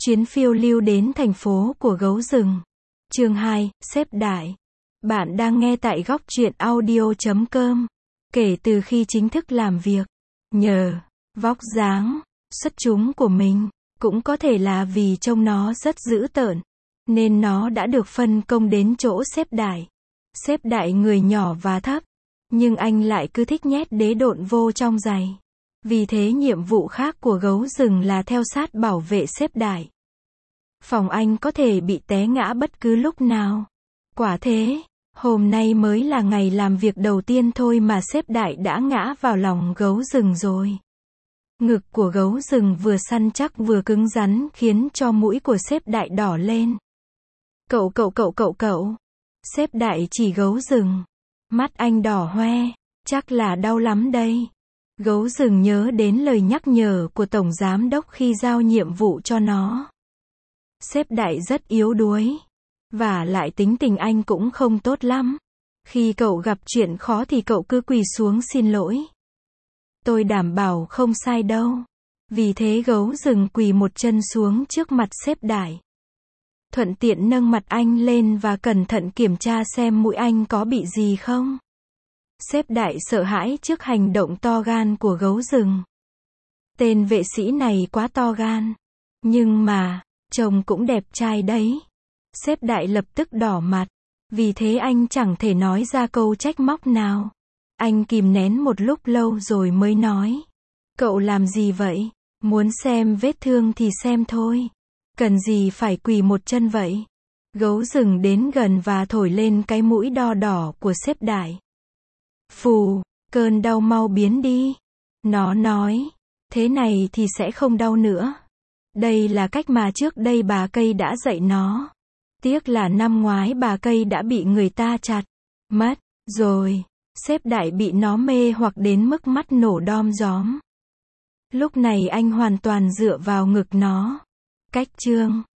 Chuyến phiêu lưu đến thành phố của gấu rừng. Chương 2, Sếp Đại. Bạn đang nghe tại góc truyện audio.com. Kể từ khi chính thức làm việc, nhờ vóc dáng xuất chúng của mình, cũng có thể là vì trông nó rất dữ tợn, nên nó đã được phân công đến chỗ sếp đại. Sếp đại người nhỏ và thấp, nhưng anh lại cứ thích nhét đế độn vô trong giày. Vì thế nhiệm vụ khác của gấu rừng là theo sát bảo vệ sếp đại. Phòng anh có thể bị té ngã bất cứ lúc nào. Quả thế, hôm nay mới là ngày làm việc đầu tiên thôi mà sếp đại đã ngã vào lòng gấu rừng rồi. Ngực của gấu rừng vừa săn chắc vừa cứng rắn khiến cho mũi của sếp đại đỏ lên. Cậu. Sếp đại chỉ gấu rừng. Mắt anh đỏ hoe, chắc là đau lắm đây. Gấu rừng nhớ đến lời nhắc nhở của tổng giám đốc khi giao nhiệm vụ cho nó. Sếp đại rất yếu đuối. Và lại tính tình anh cũng không tốt lắm. Khi cậu gặp chuyện khó thì cậu cứ quỳ xuống xin lỗi. Tôi đảm bảo không sai đâu. Vì thế gấu rừng quỳ một chân xuống trước mặt sếp đại. Thuận tiện nâng mặt anh lên và cẩn thận kiểm tra xem mũi anh có bị gì không. Sếp đại sợ hãi trước hành động to gan của gấu rừng. Tên vệ sĩ này quá to gan. Nhưng mà, trông cũng đẹp trai đấy. Sếp đại lập tức đỏ mặt. Vì thế anh chẳng thể nói ra câu trách móc nào. Anh kìm nén một lúc lâu rồi mới nói. Cậu làm gì vậy? Muốn xem vết thương thì xem thôi. Cần gì phải quỳ một chân vậy? Gấu rừng đến gần và thổi lên cái mũi đo đỏ của sếp đại. Phù, cơn đau mau biến đi. Nó nói, thế này thì sẽ không đau nữa. Đây là cách mà trước đây bà cây đã dạy nó. Tiếc là năm ngoái bà cây đã bị người ta chặt mất rồi. Sếp đại bị nó mê hoặc đến mức mắt nổ đom đóm. Lúc này anh hoàn toàn dựa vào ngực nó. Cách chương